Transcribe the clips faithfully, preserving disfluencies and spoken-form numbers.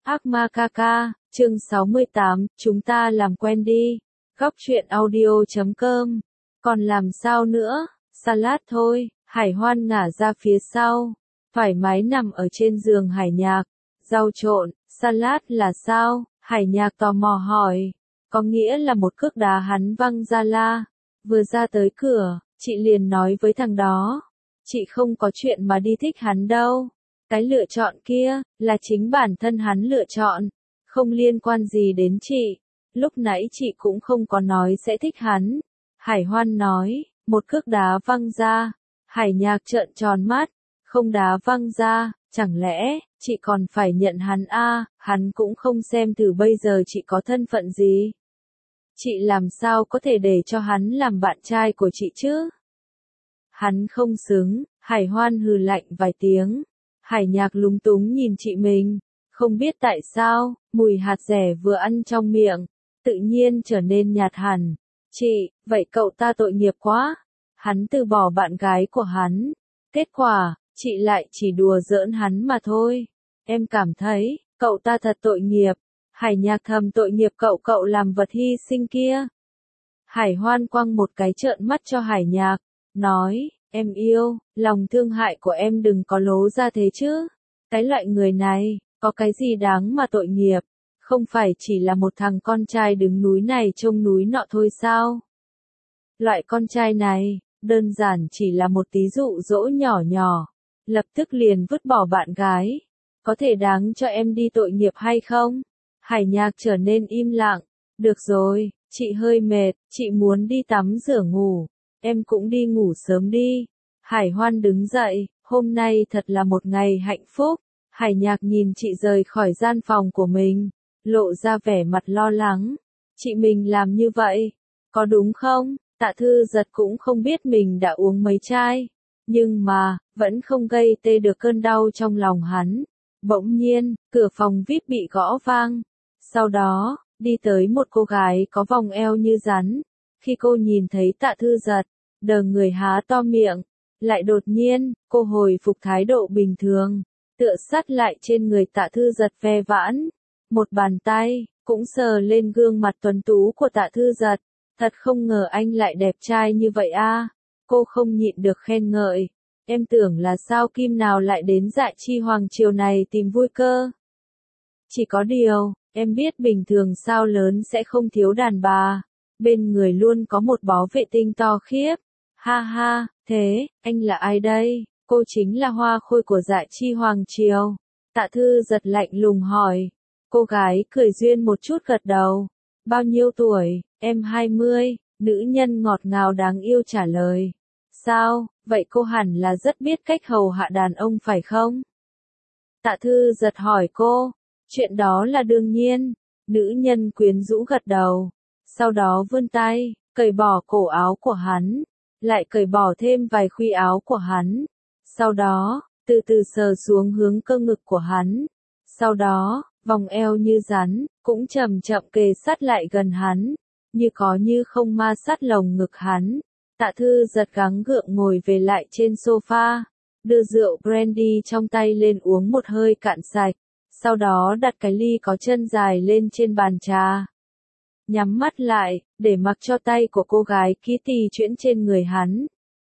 Ác ma ca ca, chương sáu mươi tám, chúng ta làm quen đi. Góc truyện audio chấm com. Còn làm sao nữa, salad thôi. Hải Hoan ngả ra phía sau, thoải mái nằm ở trên giường Hải Nhạc. Rau trộn, salad là sao? Hải Nhạc tò mò hỏi. Có nghĩa là một cước đá hắn văng ra la. Vừa ra tới cửa, chị liền nói với thằng đó. Chị không có chuyện mà đi thích hắn đâu. Cái lựa chọn kia, là chính bản thân hắn lựa chọn. Không liên quan gì đến chị. Lúc nãy chị cũng không có nói sẽ thích hắn. Hải Hoan nói, một cước đá văng ra. Hải Nhạc trợn tròn mắt. Không đá văng ra, chẳng lẽ, chị còn phải nhận hắn a? Hắn cũng không xem thử bây giờ chị có thân phận gì. Chị làm sao có thể để cho hắn làm bạn trai của chị chứ? Hắn không xứng. Hải Hoan hừ lạnh vài tiếng. Hải Nhạc lúng túng nhìn chị mình, không biết tại sao, mùi hạt dẻ vừa ăn trong miệng, tự nhiên trở nên nhạt hẳn. Chị, vậy cậu ta tội nghiệp quá. Hắn từ bỏ bạn gái của hắn. Kết quả, chị lại chỉ đùa giỡn hắn mà thôi. Em cảm thấy, cậu ta thật tội nghiệp. Hải Nhạc thầm tội nghiệp cậu cậu làm vật hy sinh kia. Hải Hoan quăng một cái trợn mắt cho Hải Nhạc, nói, em yêu, lòng thương hại của em đừng có lố ra thế chứ. Cái loại người này, có cái gì đáng mà tội nghiệp, không phải chỉ là một thằng con trai đứng núi này trông núi nọ thôi sao? Loại con trai này, đơn giản chỉ là một tí dụ dỗ nhỏ nhỏ, lập tức liền vứt bỏ bạn gái. Có thể đáng cho em đi tội nghiệp hay không? Hải Nhạc trở nên im lặng. Được rồi, chị hơi mệt, chị muốn đi tắm rửa ngủ. Em cũng đi ngủ sớm đi. Hải Hoan đứng dậy, hôm nay thật là một ngày hạnh phúc. Hải Nhạc nhìn chị rời khỏi gian phòng của mình, lộ ra vẻ mặt lo lắng. Chị mình làm như vậy, có đúng không? Tạ Thư Giật cũng không biết mình đã uống mấy chai, nhưng mà, vẫn không gây tê được cơn đau trong lòng hắn. Bỗng nhiên, cửa phòng vi ai pi bị gõ vang. Sau đó, đi tới một cô gái có vòng eo như rắn. Khi cô nhìn thấy Tạ Thư Giật, đờ người há to miệng, lại đột nhiên, cô hồi phục thái độ bình thường, tựa sát lại trên người Tạ Thư Giật ve vãn. Một bàn tay, cũng sờ lên gương mặt tuấn tú của Tạ Thư Giật. Thật không ngờ anh lại đẹp trai như vậy a. Cô không nhịn được khen ngợi. Em tưởng là sao Kim nào lại đến Dạ Chi Hoàng Triều này tìm vui cơ. Chỉ có điều, em biết bình thường sao lớn sẽ không thiếu đàn bà. Bên người luôn có một báu vệ tinh to khiếp. Ha ha, thế, anh là ai đây? Cô chính là hoa khôi của Dạ Chi Hoàng Triều. Tạ Thư Giật lạnh lùng hỏi. Cô gái cười duyên một chút gật đầu. Bao nhiêu tuổi? Em hai mươi, nữ nhân ngọt ngào đáng yêu trả lời. Sao, vậy cô hẳn là rất biết cách hầu hạ đàn ông phải không? Tạ Thư Giật hỏi cô. Chuyện đó là đương nhiên. Nữ nhân quyến rũ gật đầu. Sau đó vươn tay, cởi bỏ cổ áo của hắn, lại cởi bỏ thêm vài khuy áo của hắn. Sau đó, từ từ sờ xuống hướng cơ ngực của hắn. Sau đó, vòng eo như rắn, cũng chậm chậm kề sát lại gần hắn, như có như không ma sát lồng ngực hắn. Tạ Thư Giật gắng gượng ngồi về lại trên sofa, đưa rượu brandy trong tay lên uống một hơi cạn sạch, sau đó đặt cái ly có chân dài lên trên bàn trà. Nhắm mắt lại, để mặc cho tay của cô gái Kitty chuyển trên người hắn.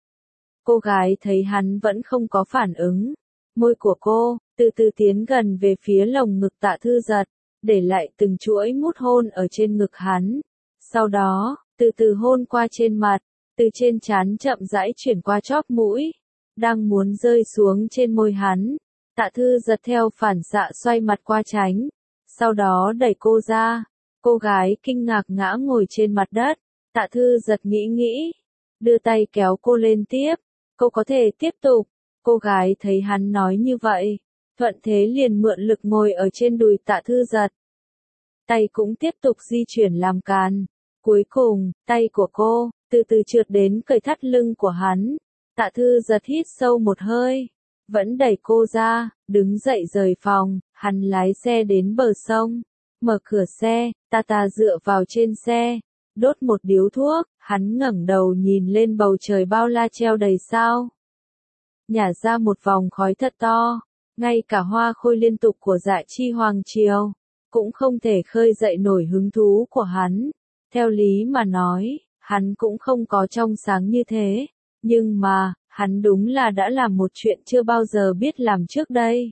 Cô gái thấy hắn vẫn không có phản ứng. Môi của cô, từ từ tiến gần về phía lồng ngực Tạ Thư Giật, để lại từng chuỗi mút hôn ở trên ngực hắn. Sau đó, từ từ hôn qua trên mặt, từ trên trán chậm rãi chuyển qua chóp mũi, đang muốn rơi xuống trên môi hắn. Tạ Thư Giật theo phản xạ xoay mặt qua tránh, sau đó đẩy cô ra. Cô gái kinh ngạc ngã ngồi trên mặt đất. Tạ Thư Giật nghĩ nghĩ, đưa tay kéo cô lên tiếp. Cô có thể tiếp tục. Cô gái thấy hắn nói như vậy, thuận thế liền mượn lực ngồi ở trên đùi Tạ Thư Giật. Tay cũng tiếp tục di chuyển làm càn. Cuối cùng, tay của cô, từ từ trượt đến cởi thắt lưng của hắn. Tạ Thư Giật hít sâu một hơi, vẫn đẩy cô ra, đứng dậy rời phòng. Hắn lái xe đến bờ sông, mở cửa xe, ta ta dựa vào trên xe, đốt một điếu thuốc. Hắn ngẩng đầu nhìn lên bầu trời bao la treo đầy sao, nhả ra một vòng khói thật to. Ngay cả hoa khôi liên tục của Dạ Chi Hoàng Triều, cũng không thể khơi dậy nổi hứng thú của hắn. Theo lý mà nói, hắn cũng không có trong sáng như thế, nhưng mà, hắn đúng là đã làm một chuyện chưa bao giờ biết làm trước đây.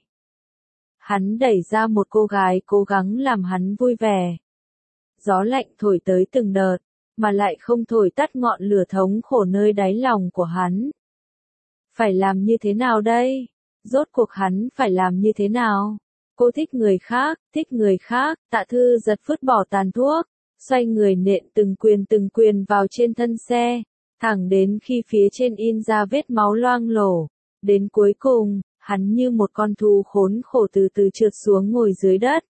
Hắn đẩy ra một cô gái cố gắng làm hắn vui vẻ. Gió lạnh thổi tới từng đợt, mà lại không thổi tắt ngọn lửa thống khổ nơi đáy lòng của hắn. Phải làm như thế nào đây? Rốt cuộc hắn phải làm như thế nào? Cô thích người khác, thích người khác, Tạ Thư giật vứt bỏ tàn thuốc, xoay người nện từng quyền từng quyền vào trên thân xe, thẳng đến khi phía trên in ra vết máu loang lổ. Đến cuối cùng, hắn như một con thú khốn khổ từ từ trượt xuống ngồi dưới đất.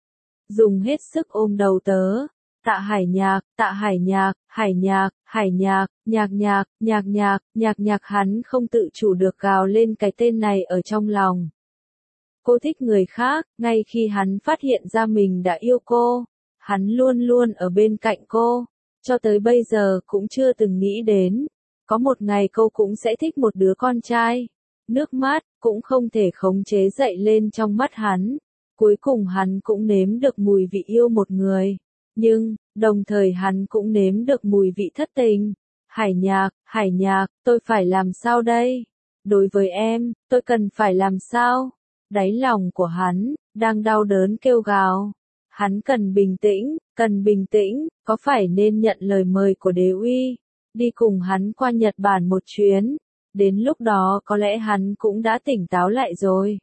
Dùng hết sức ôm đầu tớ. Tạ Hải Nhạc, Tạ Hải Nhạc, Hải Nhạc, Hải Nhạc, nhạc nhạc, nhạc nhạc, nhạc nhạc hắn không tự chủ được gào lên cái tên này ở trong lòng. Cô thích người khác, ngay khi hắn phát hiện ra mình đã yêu cô, hắn luôn luôn ở bên cạnh cô, cho tới bây giờ cũng chưa từng nghĩ đến, có một ngày cô cũng sẽ thích một đứa con trai. Nước mắt, cũng không thể khống chế dậy lên trong mắt hắn, cuối cùng hắn cũng nếm được mùi vị yêu một người. Nhưng, đồng thời hắn cũng nếm được mùi vị thất tình. Hải Nhạc, Hải Nhạc, tôi phải làm sao đây? Đối với em, tôi cần phải làm sao? Đáy lòng của hắn, đang đau đớn kêu gào. Hắn cần bình tĩnh, cần bình tĩnh, có phải nên nhận lời mời của Đế Uy, đi cùng hắn qua Nhật Bản một chuyến? Đến lúc đó có lẽ hắn cũng đã tỉnh táo lại rồi.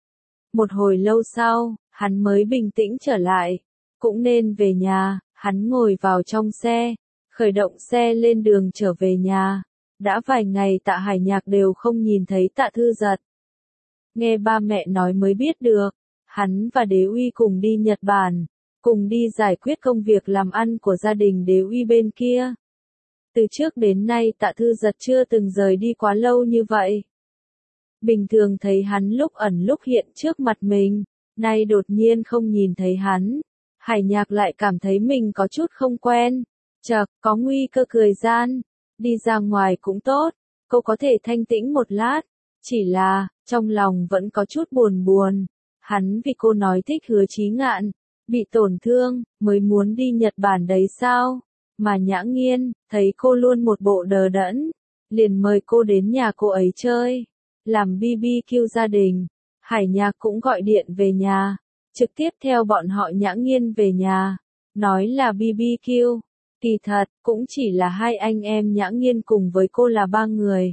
Một hồi lâu sau, hắn mới bình tĩnh trở lại. Cũng nên về nhà, hắn ngồi vào trong xe, khởi động xe lên đường trở về nhà. Đã vài ngày Tạ Hải Nhạc đều không nhìn thấy Tạ Thư Giật. Nghe ba mẹ nói mới biết được, hắn và Đế Uy cùng đi Nhật Bản, cùng đi giải quyết công việc làm ăn của gia đình Đế Uy bên kia. Từ trước đến nay Tạ Thư Giật chưa từng rời đi quá lâu như vậy. Bình thường thấy hắn lúc ẩn lúc hiện trước mặt mình, nay đột nhiên không nhìn thấy hắn. Hải Nhạc lại cảm thấy mình có chút không quen. Chậc, có nguy cơ cười gian. Đi ra ngoài cũng tốt, cô có thể thanh tĩnh một lát. Chỉ là, trong lòng vẫn có chút buồn buồn. Hắn vì cô nói thích Hứa Chí Ngạn, bị tổn thương, mới muốn đi Nhật Bản đấy sao? Mà Nhã Nghiên, thấy cô luôn một bộ đờ đẫn, liền mời cô đến nhà cô ấy chơi, làm bê bê kiu gia đình. Hải Nhạc cũng gọi điện về nhà, trực tiếp theo bọn họ Nhã Nghiên về nhà, nói là bê bê kiu. Kỳ thật, cũng chỉ là hai anh em Nhã Nghiên cùng với cô là ba người.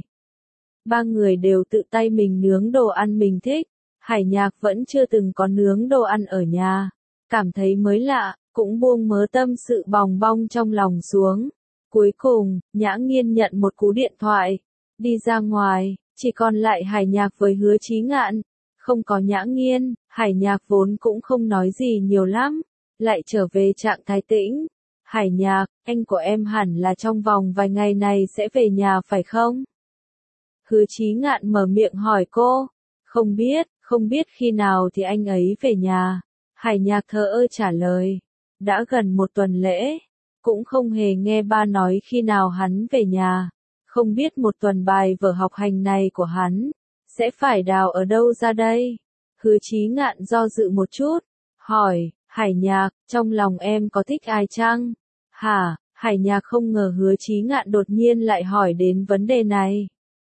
Ba người đều tự tay mình nướng đồ ăn mình thích. Hải Nhạc vẫn chưa từng có nướng đồ ăn ở nhà, cảm thấy mới lạ, cũng buông mớ tâm sự bòng bong trong lòng xuống. Cuối cùng, Nhã Nghiên nhận một cú điện thoại, đi ra ngoài, chỉ còn lại Hải Nhạc với Hứa Chí Ngạn. Không có Nhã Nghiên, Hải Nhạc vốn cũng không nói gì nhiều lắm, lại trở về trạng thái tĩnh. Hải Nhạc, anh của em hẳn là trong vòng vài ngày này sẽ về nhà phải không? Hứa Chí Ngạn mở miệng hỏi cô. Không biết, không biết khi nào thì anh ấy về nhà. Hải Nhạc thờ ơ trả lời. Đã gần một tuần lễ, cũng không hề nghe ba nói khi nào hắn về nhà. Không biết một tuần bài vở học hành này của hắn sẽ phải đào ở đâu ra đây? Hứa Chí Ngạn do dự một chút, hỏi, Hải Nhạc, trong lòng em có thích ai chăng? Hả? Hải Nhạc không ngờ Hứa Chí Ngạn đột nhiên lại hỏi đến vấn đề này.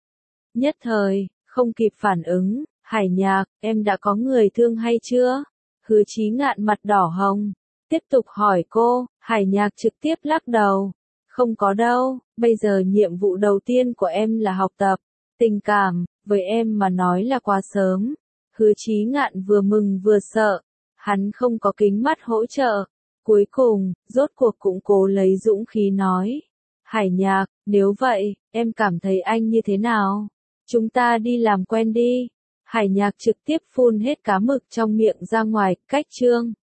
Nhất thời, không kịp phản ứng, Hải Nhạc, em đã có người thương hay chưa? Hứa Chí Ngạn mặt đỏ hồng, tiếp tục hỏi cô. Hải Nhạc trực tiếp lắc đầu. Không có đâu, bây giờ nhiệm vụ đầu tiên của em là học tập. Tình cảm, với em mà nói là quá sớm. Hứa Chí Ngạn vừa mừng vừa sợ. Hắn không có kính mắt hỗ trợ. Cuối cùng, rốt cuộc cũng cố lấy dũng khí nói. Hải Nhạc, nếu vậy, em cảm thấy anh như thế nào? Chúng ta đi làm quen đi. Hải Nhạc trực tiếp phun hết cá mực trong miệng ra ngoài, cách chương.